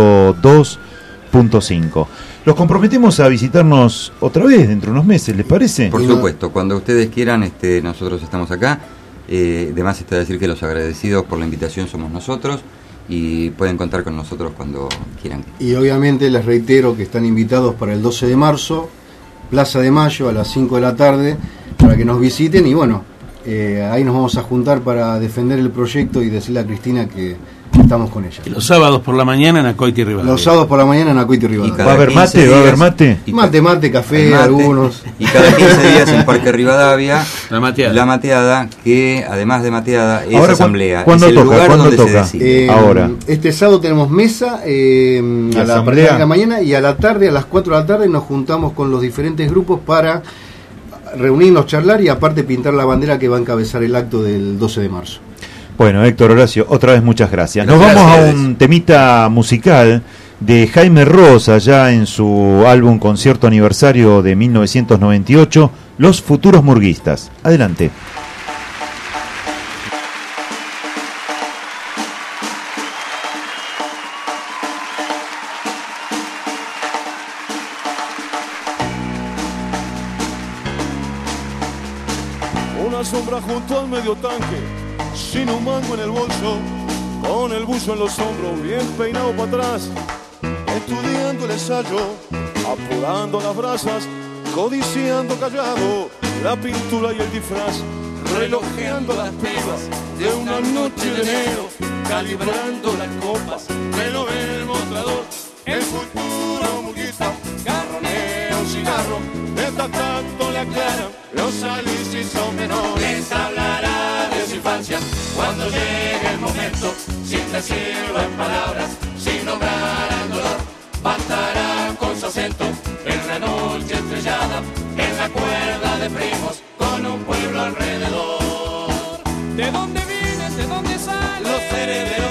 102.5. Los comprometemos a visitarnos otra vez dentro de unos meses, ¿les parece? Por supuesto, cuando ustedes quieran, nosotros estamos acá. Además está decir que los agradecidos por la invitación somos nosotros y pueden contar con nosotros cuando quieran. Y obviamente les reitero que están invitados para el 12 de marzo, Plaza de Mayo, a las 5 de la tarde, para que nos visiten y bueno, ahí nos vamos a juntar para defender el proyecto y decirle a Cristina que estamos con ella. Y los sábados por la mañana en Acoite y Rivadavia. Los sábados por la mañana en Acoite y Rivadavia. ¿Va a haber mate? ¿Va a haber mate? Mate, café, algunos. Y cada 15 días en Parque Rivadavia, la mateada, que además de mateada es ahora, asamblea. ¿Cuándo es el toca? lugar ¿Cuándo donde toca? se decide. Ahora. Este sábado tenemos mesa a la partir de la mañana y a la tarde, a las 4 de la tarde, nos juntamos con los diferentes grupos para reunirnos, charlar y aparte pintar la bandera que va a encabezar el acto del 12 de marzo. Bueno, Héctor, Horacio, otra vez muchas gracias. Nos vamos a un temita musical de Jaime Rosa, ya en su álbum Concierto Aniversario de 1998, Los Futuros Murguistas. Adelante. Una sombra junto al medio tanque, sin un mango en el bolso, con el buzo en los hombros, bien peinado para atrás, estudiando el ensayo, apurando las brasas, codiciando callado la pintura y el disfraz, relojeando las pibas de una noche de enero, calibrando las copas, pero el mostrador, el futuro murguista, garronea un cigarro, mientras tanto le aclaran los alicis son menores. Les hablará de su infancia cuando llegue el momento, sin decirlo en palabras, sin nombrar al dolor, bastará con su acento en la noche estrellada, en la cuerda de primos, con un pueblo alrededor. ¿De dónde vienen? ¿De dónde salen? Los herederos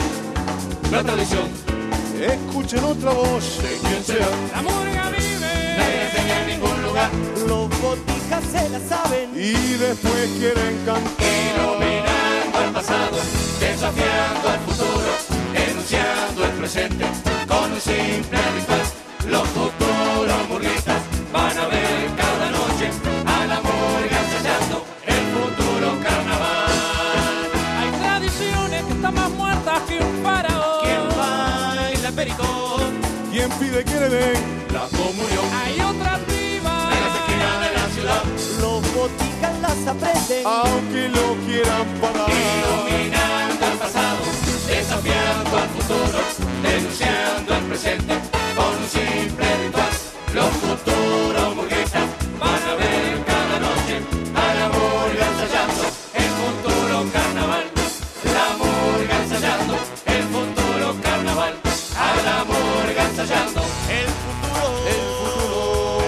de la tradición. Escuchen otra voz de quien sea. La murga vive. Nadie enseña en ningún lugar. Los botijas se la saben. Y después quieren cantar. Iluminando el pasado, desafiando al futuro, enunciando el presente con un simple ritual. Los futuros murguistas van a ver cada noche a la murga ensayando el futuro carnaval. Hay tradiciones que están más muertas que un faraón. ¿Quién baila pericón? ¿Quién pide que le den la comunión? Hay otras vivas en las esquinas de la ciudad. Los botijas las aprenden, aunque lo quieran parar. Iluminando el pasado, desafiando al futuro, denunciando el presente con un simple ritual. Los futuros murguistas van a ver cada noche a la murga ensayando el futuro carnaval. La murga ensayando el futuro carnaval. A la murga ensayando el futuro, el futuro,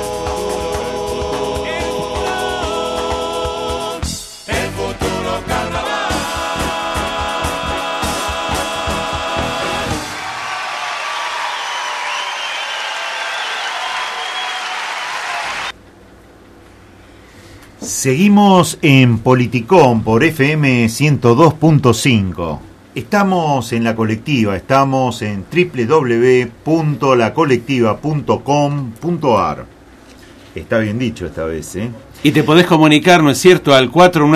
el futuro carnaval. Seguimos en Politicón por FM 102.5. Estamos en La Colectiva, estamos en www.lacolectiva.com.ar. Está bien dicho esta vez, ¿eh? Y te podés comunicar, ¿no es cierto?, al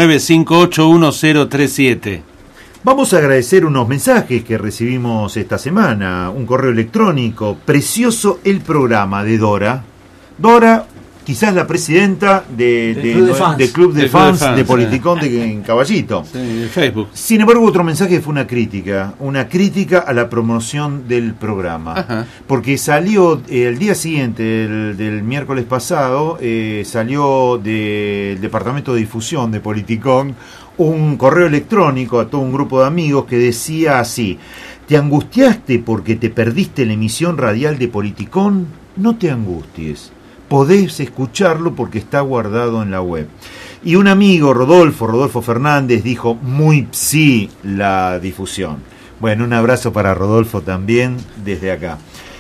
49581037. Vamos a agradecer unos mensajes que recibimos esta semana. Un correo electrónico, precioso el programa de Dora. Dora, quizás la presidenta del Club de Fans de Politicón en Caballito. Sí, de Facebook. Sin embargo, otro mensaje fue una crítica a la promoción del programa. Ajá. Porque salió el día siguiente del miércoles pasado, salió del Departamento de Difusión de Politicón un correo electrónico a todo un grupo de amigos que decía así: ¿te angustiaste porque te perdiste la emisión radial de Politicón? No te angusties, podés escucharlo porque está guardado en la web. Y un amigo, Rodolfo Fernández, dijo muy sí la difusión. Bueno, un abrazo para Rodolfo también desde acá.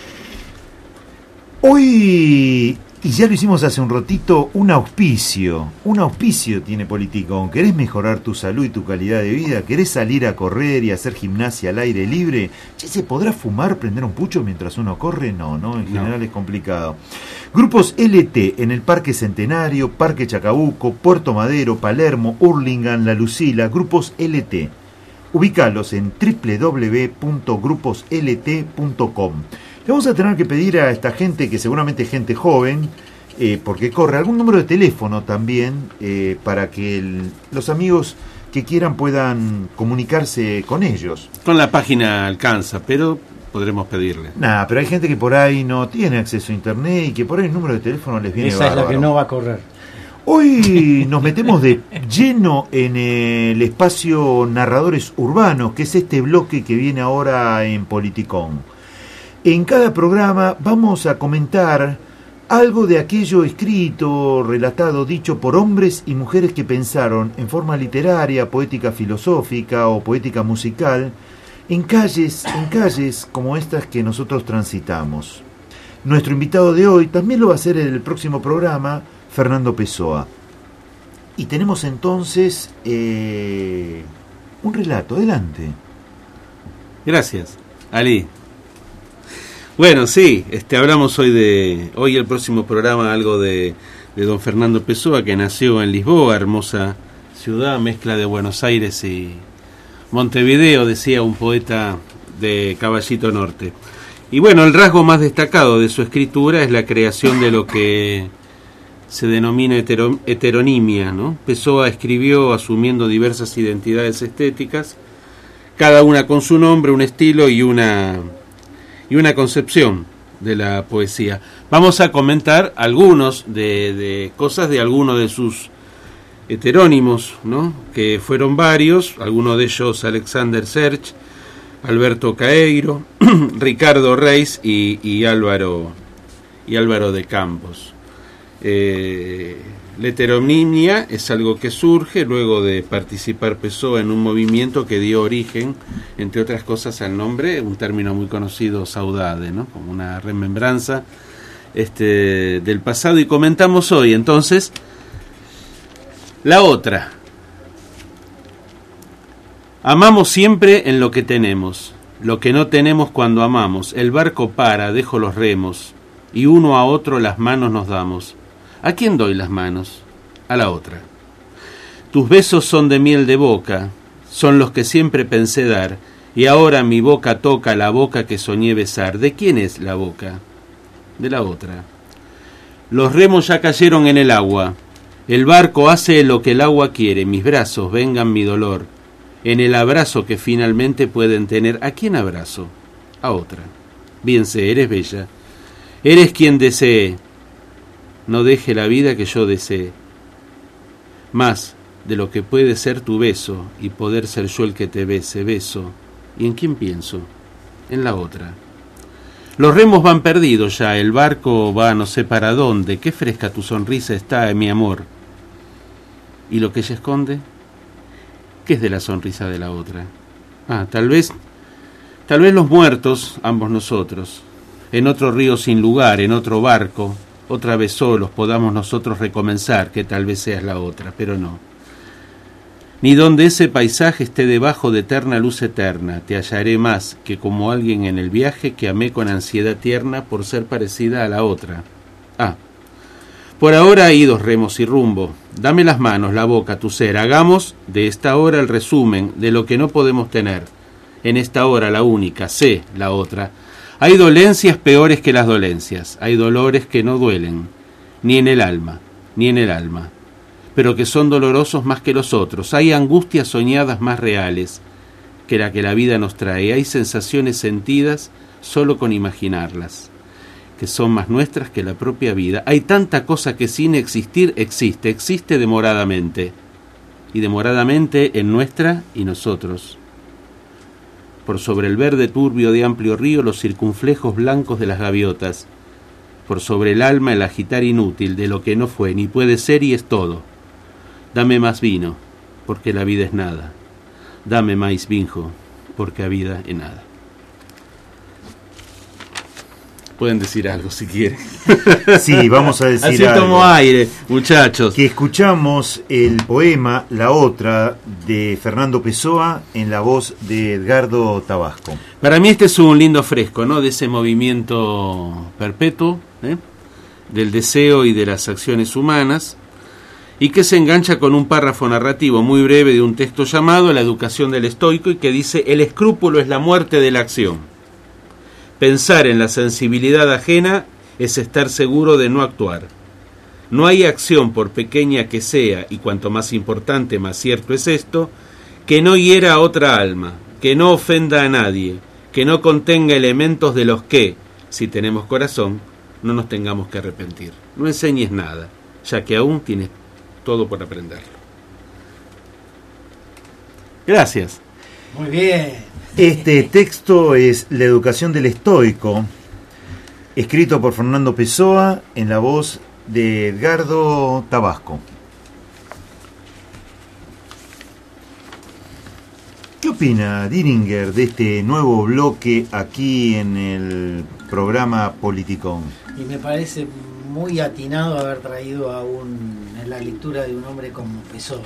Hoy, y ya lo hicimos hace un ratito, un auspicio tiene Politicón. ¿Querés mejorar tu salud y tu calidad de vida? ¿Querés salir a correr y hacer gimnasia al aire libre? ¿Che, se podrá fumar, prender un pucho mientras uno corre? No, en general es complicado. Grupos LT en el Parque Centenario, Parque Chacabuco, Puerto Madero, Palermo, Hurlingham, La Lucila. Grupos LT. Ubícalos en www.gruposlt.com. Le vamos a tener que pedir a esta gente, que seguramente es gente joven, porque corre, algún número de teléfono también, para que los amigos que quieran puedan comunicarse con ellos. Con la página alcanza, pero podremos pedirle. Pero hay gente que por ahí no tiene acceso a internet y que por ahí el número de teléfono les viene Esa bárbaro. es la que no va a correr. Hoy nos metemos de lleno en el espacio Narradores Urbanos, que es este bloque que viene ahora en Politicón. En cada programa vamos a comentar algo de aquello escrito, relatado, dicho por hombres y mujeres que pensaron en forma literaria, poética filosófica o poética musical en calles como estas que nosotros transitamos. Nuestro invitado de hoy también lo va a hacer en el próximo programa, Fernando Pessoa. Y tenemos entonces un relato. Adelante. Gracias, Ali. Bueno, sí, hablamos hoy el próximo programa, algo de don Fernando Pessoa, que nació en Lisboa, hermosa ciudad, mezcla de Buenos Aires y Montevideo, decía un poeta de Caballito Norte. Y bueno, el rasgo más destacado de su escritura es la creación de lo que se denomina heteronimia, ¿no? Pessoa escribió asumiendo diversas identidades estéticas, cada una con su nombre, un estilo y una concepción de la poesía. Vamos a comentar algunos de cosas de algunos de sus heterónimos, ¿no? Que fueron varios, algunos de ellos Alexander Serge, Alberto Caeiro, Ricardo Reis y Álvaro de Campos. La heteronimia es algo que surge luego de participar Pessoa en un movimiento que dio origen, entre otras cosas, al nombre, un término muy conocido, saudade, ¿no? Como una remembranza del pasado. Y comentamos hoy, entonces, la otra. Amamos siempre en lo que tenemos, lo que no tenemos cuando amamos. El barco para, dejo los remos, y uno a otro las manos nos damos. ¿A quién doy las manos? A la otra. Tus besos son de miel de boca, son los que siempre pensé dar, y ahora mi boca toca la boca que soñé besar. ¿De quién es la boca? De la otra. Los remos ya cayeron en el agua, el barco hace lo que el agua quiere, mis brazos vengan mi dolor, en el abrazo que finalmente pueden tener. ¿A quién abrazo? A otra. Bien sé, eres bella, eres quien desee. No deje la vida que yo desee, más de lo que puede ser tu beso y poder ser yo el que te bese, beso. ¿Y en quién pienso? En la otra. Los remos van perdidos ya, el barco va no sé para dónde, qué fresca tu sonrisa está, mi amor. ¿Y lo que ella esconde? ¿Qué es de la sonrisa de la otra? Tal vez los muertos, ambos nosotros, en otro río sin lugar, en otro barco, otra vez solos podamos nosotros recomenzar, que tal vez seas la otra, pero no. Ni donde ese paisaje esté debajo de eterna luz eterna, te hallaré más que como alguien en el viaje que amé con ansiedad tierna por ser parecida a la otra. Por ahora idos remos y rumbo, dame las manos, la boca, tu ser, hagamos de esta hora el resumen de lo que no podemos tener. En esta hora la única, sé la otra. Hay dolencias peores que las dolencias, hay dolores que no duelen, ni en el alma, pero que son dolorosos más que los otros. Hay angustias soñadas más reales que la vida nos trae, hay sensaciones sentidas solo con imaginarlas, que son más nuestras que la propia vida. Hay tanta cosa que sin existir existe demoradamente, y demoradamente en nuestra y nosotros. Por sobre el verde turbio de amplio río los circunflejos blancos de las gaviotas, por sobre el alma el agitar inútil de lo que no fue, ni puede ser y es todo. Dame más vino, porque la vida es nada. Dame más vinho, porque la vida es nada. Pueden decir algo si quieren. Sí, vamos a decir así algo. tomo aire, muchachos. Que escuchamos el poema La Otra de Fernando Pessoa en la voz de Edgardo Tabasco. Para mí este es un lindo fresco, ¿no? De ese movimiento perpetuo, del deseo y de las acciones humanas, y que se engancha con un párrafo narrativo muy breve de un texto llamado La educación del estoico, y que dice: el escrúpulo es la muerte de la acción. Pensar en la sensibilidad ajena es estar seguro de no actuar. No hay acción, por pequeña que sea, y cuanto más importante, más cierto es esto, que no hiera a otra alma, que no ofenda a nadie, que no contenga elementos de los que, si tenemos corazón, no nos tengamos que arrepentir. No enseñes nada, ya que aún tienes todo por aprenderlo. Gracias. Muy bien. Este texto es La educación del estoico, escrito por Fernando Pessoa en la voz de Edgardo Tabasco. ¿Qué opina Diringer de este nuevo bloque aquí en el programa Politicón? Y me parece muy atinado haber traído en la lectura de un hombre como Pessoa.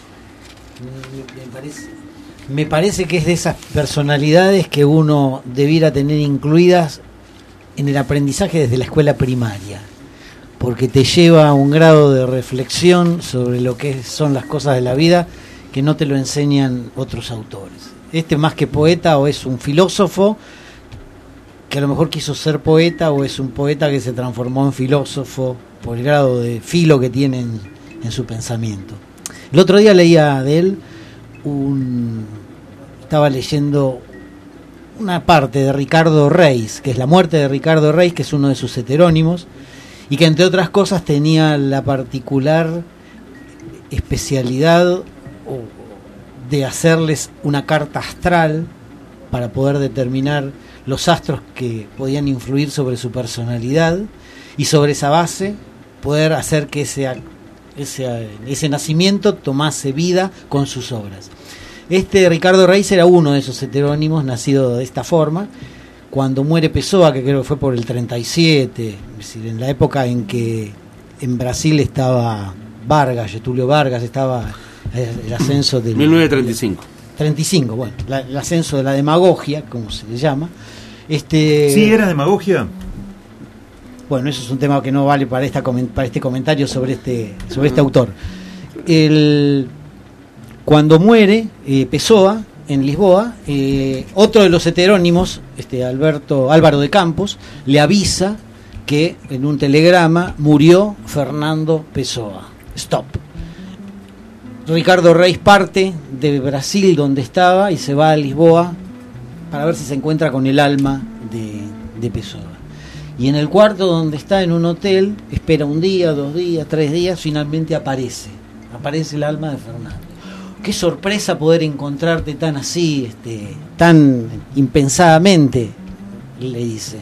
Me parece que es de esas personalidades que uno debiera tener incluidas en el aprendizaje desde la escuela primaria, porque te lleva a un grado de reflexión sobre lo que son las cosas de la vida que no te lo enseñan otros autores. Este, más que poeta, o es un filósofo que a lo mejor quiso ser poeta, o es un poeta que se transformó en filósofo por el grado de filo que tiene en su pensamiento. El otro día leía de él estaba leyendo una parte de Ricardo Reis, que es La muerte de Ricardo Reis, que es uno de sus heterónimos, y que entre otras cosas tenía la particular especialidad de hacerles una carta astral para poder determinar los astros que podían influir sobre su personalidad, y sobre esa base poder hacer que ese nacimiento tomase vida con sus obras. Ricardo Reis era uno de esos heterónimos, nacido de esta forma. Cuando muere Pessoa, que creo que fue por el 37, es decir, en la época en que en Brasil estaba Getúlio Vargas, estaba el ascenso del 1935. 35, bueno, el ascenso de la demagogia, como se le llama. ¿Sí era demagogia? Bueno, eso es un tema que no vale para este comentario sobre este autor. Cuando muere Pessoa en Lisboa, otro de los heterónimos, Álvaro de Campos, le avisa que en un telegrama murió Fernando Pessoa. Stop. Ricardo Reis parte de Brasil, donde estaba, y se va a Lisboa para ver si se encuentra con el alma de Pessoa. Y en el cuarto donde está, en un hotel, espera un día, 2 días, 3 días, finalmente aparece el alma de Fernando. Qué sorpresa poder encontrarte tan así, tan impensadamente, le dice.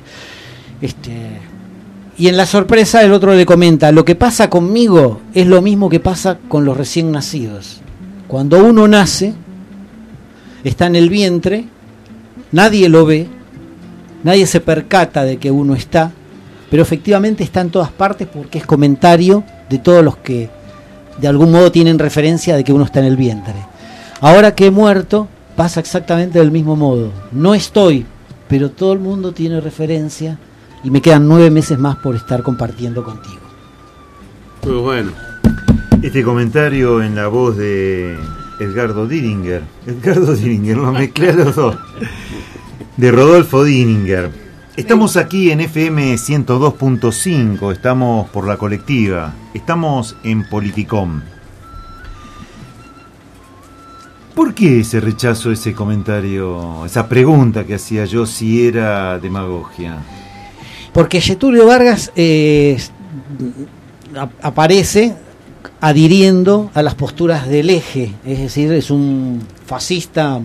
Y en la sorpresa el otro le comenta: lo que pasa conmigo es lo mismo que pasa con los recién nacidos. Cuando uno nace, está en el vientre, nadie lo ve, nadie se percata de que uno está, pero efectivamente está en todas partes, porque es comentario de todos los que de algún modo tienen referencia de que uno está en el vientre. Ahora que he muerto, pasa exactamente del mismo modo. No estoy, pero todo el mundo tiene referencia, y me quedan 9 meses más por estar compartiendo contigo. Muy bueno. Este comentario en la voz de Edgardo Diringer, lo mezclé a los dos, de Rodolfo Diringer. Estamos aquí en FM 102.5, estamos por la colectiva, estamos en Politicón. ¿Por qué ese rechazo, ese comentario, esa pregunta que hacía yo, si era demagogia? Porque Getúlio Vargas aparece adhiriendo a las posturas del eje, es decir, es un fascista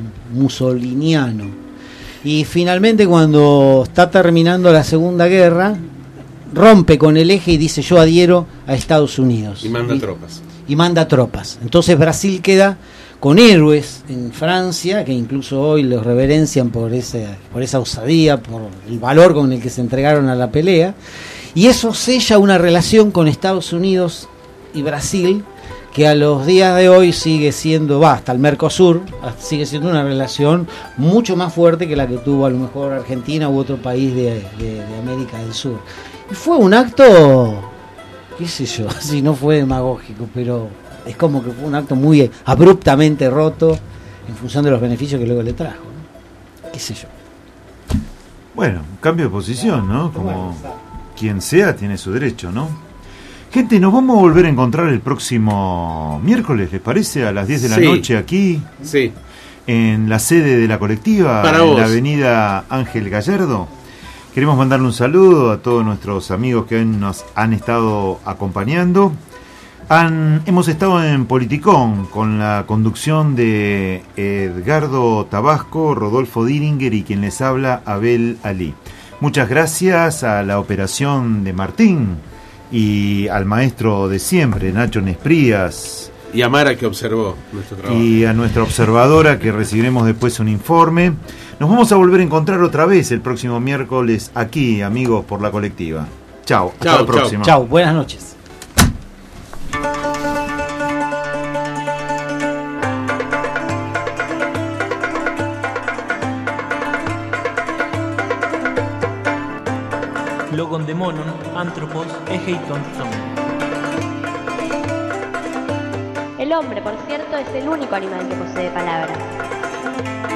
mussoliniano. Y finalmente, cuando está terminando la Segunda Guerra, rompe con el eje y dice: yo adhiero a Estados Unidos. Y manda tropas. Y manda tropas. Entonces Brasil queda con héroes en Francia, que incluso hoy los reverencian por esa osadía, por el valor con el que se entregaron a la pelea. Y eso sella una relación con Estados Unidos y Brasil, que a los días de hoy sigue siendo, hasta el Mercosur, sigue siendo una relación mucho más fuerte que la que tuvo a lo mejor Argentina u otro país de América del Sur. Y fue un acto, qué sé yo, si no fue demagógico, pero es como que fue un acto muy abruptamente roto en función de los beneficios que luego le trajo, ¿no? Qué sé yo. Bueno, un cambio de posición, ¿no? Como quien sea tiene su derecho, ¿no? Gente, nos vamos a volver a encontrar el próximo miércoles, ¿les parece? A las 10 de la noche aquí. Sí. En la sede de la colectiva, en la avenida Ángel Gallardo. Queremos mandarle un saludo a todos nuestros amigos que nos han estado acompañando. Hemos estado en Politicón con la conducción de Edgardo Tabasco, Rodolfo Diringer y quien les habla, Abel Ali. Muchas gracias a la operación de Martín y al maestro de siempre, Nacho Nesprías. Y a Mara, que observó nuestro trabajo. Y a nuestra observadora, que recibiremos después un informe. Nos vamos a volver a encontrar otra vez el próximo miércoles aquí, amigos, por la colectiva. Chao, hasta la próxima. Chao, buenas noches. Logon demonon, anthropos, egeiton son. El hombre, por cierto, es el único animal que posee palabras.